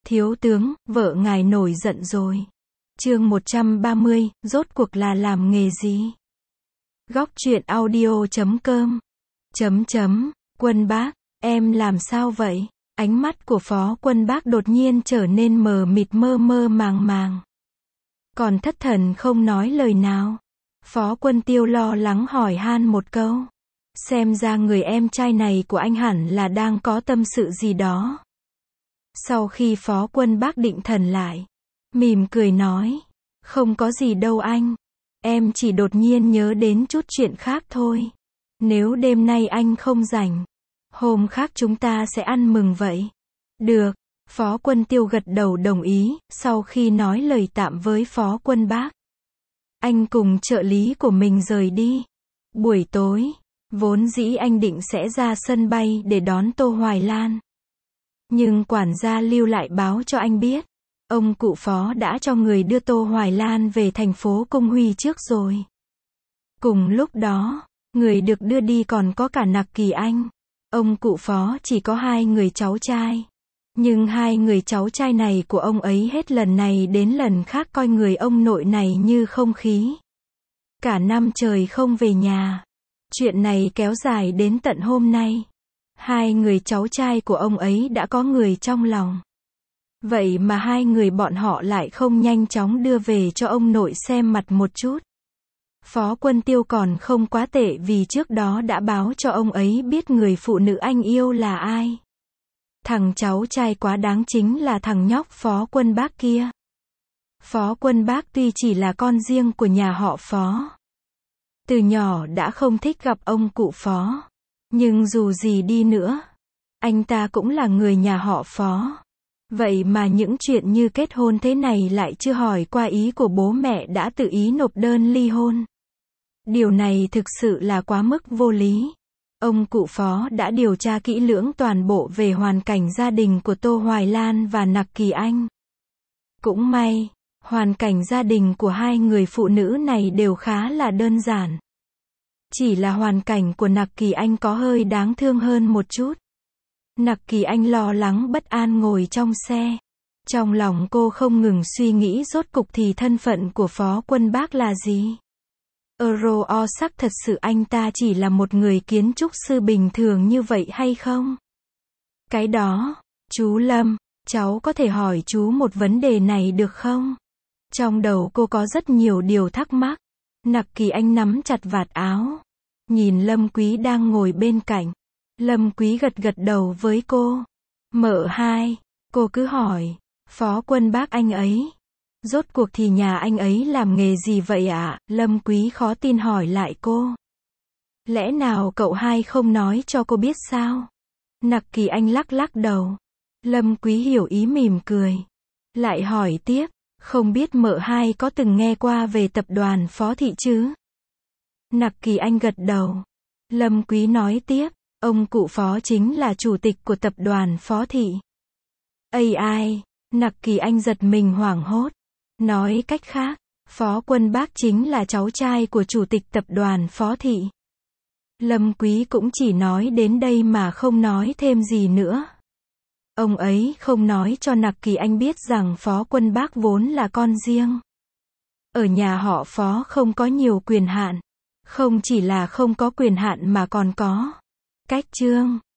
Thiếu tướng, vợ ngài nổi giận rồi. Chương 130, rốt cuộc là làm nghề gì? Góc truyện audio.com. Quân bác, em làm sao vậy? Ánh mắt của Phó Quân Bác đột nhiên trở nên mờ mịt mơ mơ màng màng. Còn thất thần không nói lời nào. Phó Quân Tiêu lo lắng hỏi han một câu. Xem ra người em trai này của anh hẳn là đang có tâm sự gì đó. Sau khi Phó Quân Bác định thần lại, mỉm cười nói, không có gì đâu anh. Em chỉ đột nhiên nhớ đến chút chuyện khác thôi. Nếu đêm nay anh không rảnh, hôm khác chúng ta sẽ ăn mừng vậy. Được, Phó Quân Tiêu gật đầu đồng ý, sau khi nói lời tạm với Phó Quân Bác. Anh cùng trợ lý của mình rời đi. Buổi tối, vốn dĩ anh định sẽ ra sân bay để đón Tô Hoài Lan. Nhưng quản gia lưu lại báo cho anh biết, ông cụ Phó đã cho người đưa Tô Hoài Lan về thành phố Cung Huy trước rồi. Cùng lúc đó, người được đưa đi còn có cả Nặc Kỳ Anh. Ông cụ Phó chỉ có 2 người cháu trai. Nhưng 2 người cháu trai này của ông ấy hết lần này đến lần khác coi người ông nội này như không khí. Cả năm trời không về nhà. Chuyện này kéo dài đến tận hôm nay. 2 người cháu trai của ông ấy đã có người trong lòng. Vậy mà 2 người bọn họ lại không nhanh chóng đưa về cho ông nội xem mặt một chút. Phó Quân Tiêu còn không quá tệ vì trước đó đã báo cho ông ấy biết người phụ nữ anh yêu là ai. Thằng cháu trai quá đáng chính là thằng nhóc Phó Quân Bác kia. Phó Quân Bác tuy chỉ là con riêng của nhà họ Phó, từ nhỏ đã không thích gặp ông cụ Phó. Nhưng dù gì đi nữa, anh ta cũng là người nhà họ Phó. Vậy mà những chuyện như kết hôn thế này lại chưa hỏi qua ý của bố mẹ đã tự ý nộp đơn ly hôn. Điều này thực sự là quá mức vô lý. Ông cụ Phó đã điều tra kỹ lưỡng toàn bộ về hoàn cảnh gia đình của Tô Hoài Lan và Nặc Kỳ Anh. Cũng may, hoàn cảnh gia đình của 2 người phụ nữ này đều khá là đơn giản. Chỉ là hoàn cảnh của Nặc Kỳ Anh có hơi đáng thương hơn một chút. Nặc Kỳ Anh lo lắng bất an ngồi trong xe. Trong lòng cô không ngừng suy nghĩ rốt cục thì thân phận của Phó Quân Bác là gì. Sắc thật sự anh ta chỉ là một người kiến trúc sư bình thường như vậy hay không? Cái đó, chú Lâm, cháu có thể hỏi chú một vấn đề này được không? Trong đầu cô có rất nhiều điều thắc mắc. Nặc Kỳ Anh nắm chặt vạt áo, nhìn Lâm Quý đang ngồi bên cạnh. Lâm Quý gật gật đầu với cô. Mợ hai, cô cứ hỏi, Phó Quân Bác anh ấy, rốt cuộc thì nhà anh ấy làm nghề gì vậy ạ? Lâm Quý khó tin hỏi lại cô. Lẽ nào cậu hai không nói cho cô biết sao? Nặc Kỳ Anh lắc lắc đầu. Lâm Quý hiểu ý mỉm cười. Lại hỏi tiếp, không biết mợ hai có từng nghe qua về tập đoàn Phó Thị chứ? Nặc Kỳ Anh gật đầu. Lâm Quý nói tiếp, ông cụ Phó chính là chủ tịch của tập đoàn Phó Thị. Ai? Nặc Kỳ Anh giật mình hoảng hốt. Nói cách khác, Phó Quân Bác chính là cháu trai của chủ tịch tập đoàn Phó Thị. Lâm Quý cũng chỉ nói đến đây mà không nói thêm gì nữa. Ông ấy không nói cho Nặc Kỳ Anh biết rằng Phó Quân Bác vốn là con riêng. Ở nhà họ Phó không có nhiều quyền hạn. Không chỉ là không có quyền hạn mà còn có cách trương.